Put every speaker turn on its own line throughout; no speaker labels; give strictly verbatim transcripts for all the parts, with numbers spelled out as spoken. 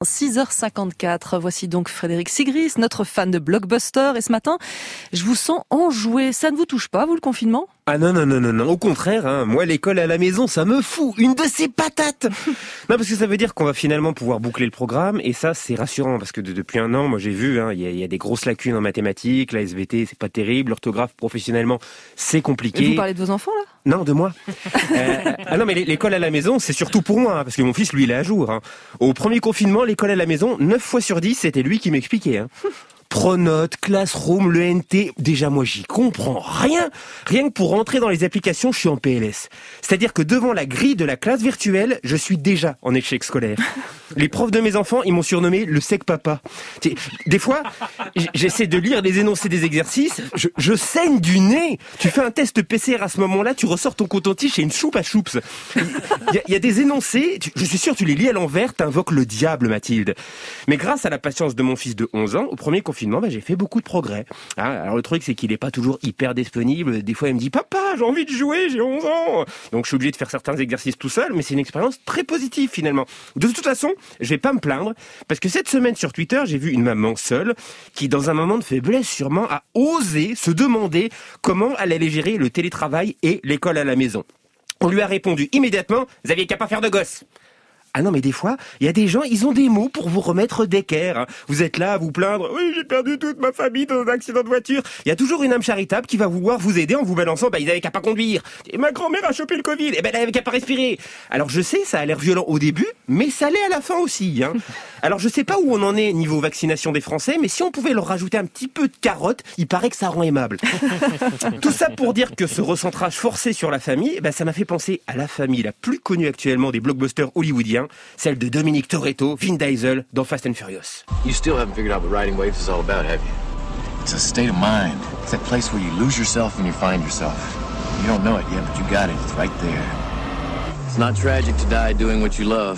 six heures cinquante-quatre, voici donc Frédéric Sigris, notre fan de blockbuster. Et ce matin, je vous sens enjoué. Ça ne vous touche pas, vous, le confinement ?
Ah non, non, non, non, non. Au contraire, hein. Moi, l'école à la maison, ça me fout une de ces patates. Non, parce que ça veut dire qu'on va finalement pouvoir boucler le programme, et ça, c'est rassurant, parce que de, depuis un an, moi, j'ai vu, hein, il y a, y a des grosses lacunes en mathématiques, la S V T, c'est pas terrible, l'orthographe, professionnellement, c'est compliqué.
Et vous parlez de vos enfants, là ?
Non, de moi. euh, ah non, mais l'école à la maison, c'est surtout pour moi, hein, parce que mon fils, lui, il est à jour. Hein. Au premier confinement, l'école à la maison, neuf fois sur dix, c'était lui qui m'expliquait. Hein. Pronote, Classroom, le N T, déjà moi j'y comprends rien. Rien que pour rentrer dans les applications, je suis en P L S. C'est-à-dire que devant la grille de la classe virtuelle, je suis déjà en échec scolaire. Les profs de mes enfants, ils m'ont surnommé le sec papa. Des fois, j'essaie de lire les énoncés des exercices, je, je saigne du nez. Tu fais un test P C R à ce moment-là, tu ressors ton coton-tige et une choupe à choups. Il y, a, il y a des énoncés, tu, je suis sûr tu les lis à l'envers, t'invoques le diable, Mathilde. Mais grâce à la patience de mon fils de onze ans, au premier confinement, Bah, j'ai fait beaucoup de progrès. Hein, alors le truc, c'est qu'il est pas toujours hyper disponible. Des fois, il me dit « Papa, j'ai envie de jouer, j'ai onze ans !» Donc, je suis obligé de faire certains exercices tout seul, mais c'est une expérience très positive, finalement. De toute façon, je vais pas me plaindre, parce que cette semaine, sur Twitter, j'ai vu une maman seule, qui, dans un moment de faiblesse, sûrement, a osé se demander comment elle allait gérer le télétravail et l'école à la maison. On lui a répondu immédiatement « Vous aviez qu'à pas faire de gosse !» Ah non, mais des fois, il y a des gens, ils ont des mots pour vous remettre d'équerre. Hein. Vous êtes là à vous plaindre. Oui, j'ai perdu toute ma famille dans un accident de voiture. Il y a toujours une âme charitable qui va vouloir vous aider en vous balançant. Bah, ils avaient qu'à pas conduire. Et ma grand-mère a chopé le Covid. Et ben, elle avait qu'à pas respirer. Alors, je sais, ça a l'air violent au début, mais ça l'est à la fin aussi. Hein. Alors, je sais pas où on en est niveau vaccination des Français, mais si on pouvait leur rajouter un petit peu de carotte, il paraît que ça rend aimable. Tout ça pour dire que ce recentrage forcé sur la famille, bah, ça m'a fait penser à la famille la plus connue actuellement des blockbusters hollywoodiens, celle de Dominique Toretto, Vin Diesel dans Fast and Furious.
You still haven't figured out what riding waves is all about, have you? It's a state of mind. It's that place where you lose yourself and you find yourself. You don't know it yet, but you got it. It's right there. It's not tragic to die doing what you love.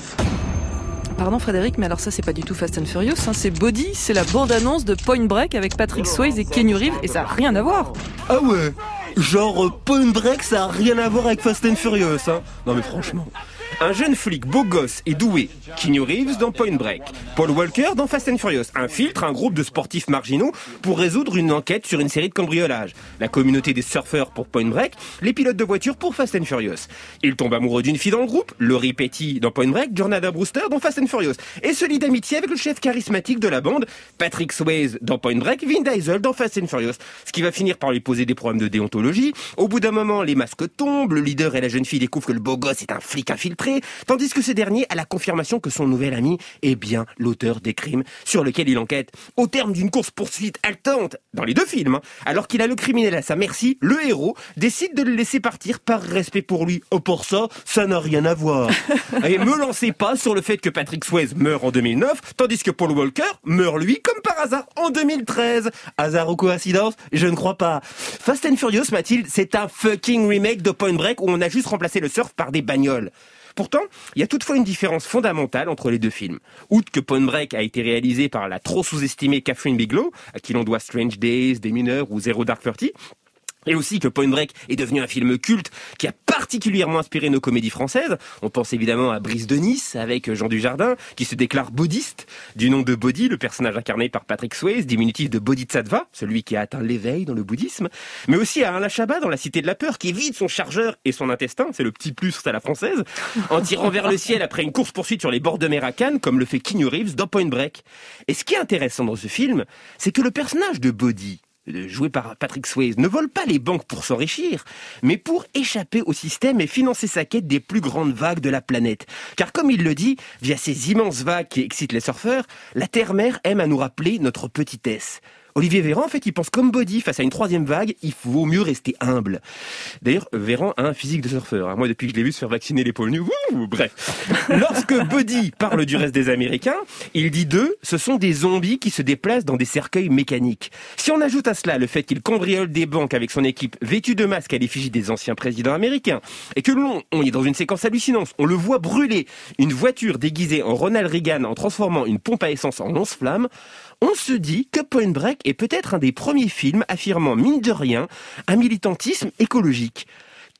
Pardon Frédéric, mais alors ça c'est pas du tout Fast and Furious, hein. C'est Body, c'est la bande-annonce de Point Break avec Patrick Swayze et Keanu Reeves, et ça a rien à voir.
Ah ouais, genre Point Break, ça a rien à voir avec Fast and Furious, hein. Non mais franchement. Un jeune flic beau gosse et doué, Keanu Reeves dans Point Break, Paul Walker dans Fast and Furious, infiltre un groupe de sportifs marginaux pour résoudre une enquête sur une série de cambriolages, la communauté des surfeurs pour Point Break, les pilotes de voiture pour Fast and Furious. Il tombe amoureux d'une fille dans le groupe, Laurie Petty dans Point Break, Jornada Brewster dans Fast and Furious, et se lie d'amitié avec le chef charismatique de la bande, Patrick Swayze dans Point Break, Vin Diesel dans Fast and Furious, ce qui va finir par lui poser des problèmes de déontologie. Au bout d'un moment, les masques tombent, le leader et la jeune fille découvrent que le beau gosse est un flic infiltré, tandis que ce dernier a la confirmation que son nouvel ami est bien l'auteur des crimes sur lesquels il enquête. Au terme d'une course-poursuite haletante, dans les deux films, hein, alors qu'il a le criminel à sa merci, le héros décide de le laisser partir par respect pour lui. Oh, pour ça, ça n'a rien à voir. Et me lancez pas sur le fait que Patrick Swayze meurt en deux mille neuf, tandis que Paul Walker meurt lui, comme par hasard, en deux mille treize. Hasard ou coïncidence ? Je ne crois pas. Fast and Furious, Mathilde, c'est un fucking remake de Point Break où on a juste remplacé le surf par des bagnoles. Pourtant, il y a toutefois une différence fondamentale entre les deux films. Outre que Point Break a été réalisé par la trop sous-estimée Catherine Bigelow, à qui l'on doit Strange Days, Des Mineurs ou Zero Dark Thirty, et aussi que Point Break est devenu un film culte qui a particulièrement inspiré nos comédies françaises. On pense évidemment à Brise de Nice avec Jean Dujardin, qui se déclare bouddhiste, du nom de Bodhi, le personnage incarné par Patrick Swayze, diminutif de Bodhisattva, celui qui a atteint l'éveil dans le bouddhisme, mais aussi à Alain Chabat dans La Cité de la Peur, qui vide son chargeur et son intestin, c'est le petit plus à la française, en tirant vers le ciel après une course-poursuite sur les bords de mer à Cannes, comme le fait Keanu Reeves dans Point Break. Et ce qui est intéressant dans ce film, c'est que le personnage de Bodhi, joué par Patrick Swayze, ne vole pas les banques pour s'enrichir, mais pour échapper au système et financer sa quête des plus grandes vagues de la planète. Car comme il le dit, via ces immenses vagues qui excitent les surfeurs, la Terre-Mère aime à nous rappeler notre petitesse. Olivier Véran, en fait, il pense comme Bodhi, face à une troisième vague, il vaut mieux rester humble. D'ailleurs, Véran a un physique de surfeur. Moi, depuis que je l'ai vu se faire vacciner l'épaule nue, ouh, bref. Lorsque Bodhi parle du reste des Américains, il dit d'eux, ce sont des zombies qui se déplacent dans des cercueils mécaniques. Si on ajoute à cela le fait qu'il cambriole des banques avec son équipe vêtue de masques à l'effigie des anciens présidents américains, et que l'on on est dans une séquence hallucinante, on le voit brûler une voiture déguisée en Ronald Reagan en transformant une pompe à essence en lance-flammes, on se dit que Point Break est peut-être un des premiers films affirmant, mine de rien, un militantisme écologique.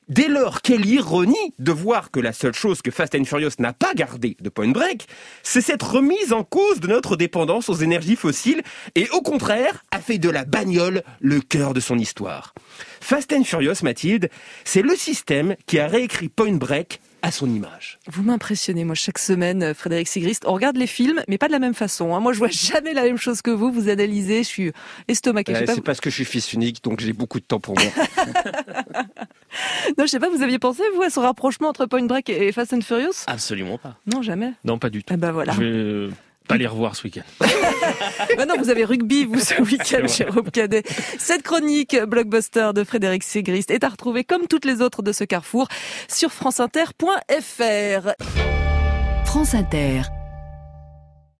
Dès lors, quelle ironie de voir que la seule chose que Fast and Furious n'a pas gardée de Point Break, c'est cette remise en cause de notre dépendance aux énergies fossiles et au contraire, a fait de la bagnole le cœur de son histoire. Fast and Furious, Mathilde, c'est le système qui a réécrit Point Break à son image.
Vous m'impressionnez, moi, chaque semaine, Frédéric Sigrist. On regarde les films, mais pas de la même façon. Hein. Moi, je vois jamais la même chose que vous. Vous analysez, je suis estomaquée.
Ouais,
je sais pas,
c'est parce que je suis fils unique, donc j'ai beaucoup de temps pour moi.
non, je sais pas, vous aviez pensé, vous, à ce rapprochement entre Point Break et Fast and Furious ?
Absolument pas.
Non, jamais.
Non, pas du tout.
Eh ben voilà.
Je vais euh, pas les revoir ce week-end.
Bah non, vous avez rugby, vous, ce week-end, Jérôme Cadet. Cette chronique blockbuster de Frédéric Sigrist est à retrouver, comme toutes les autres de ce carrefour, sur franceinter point f r.
France Inter.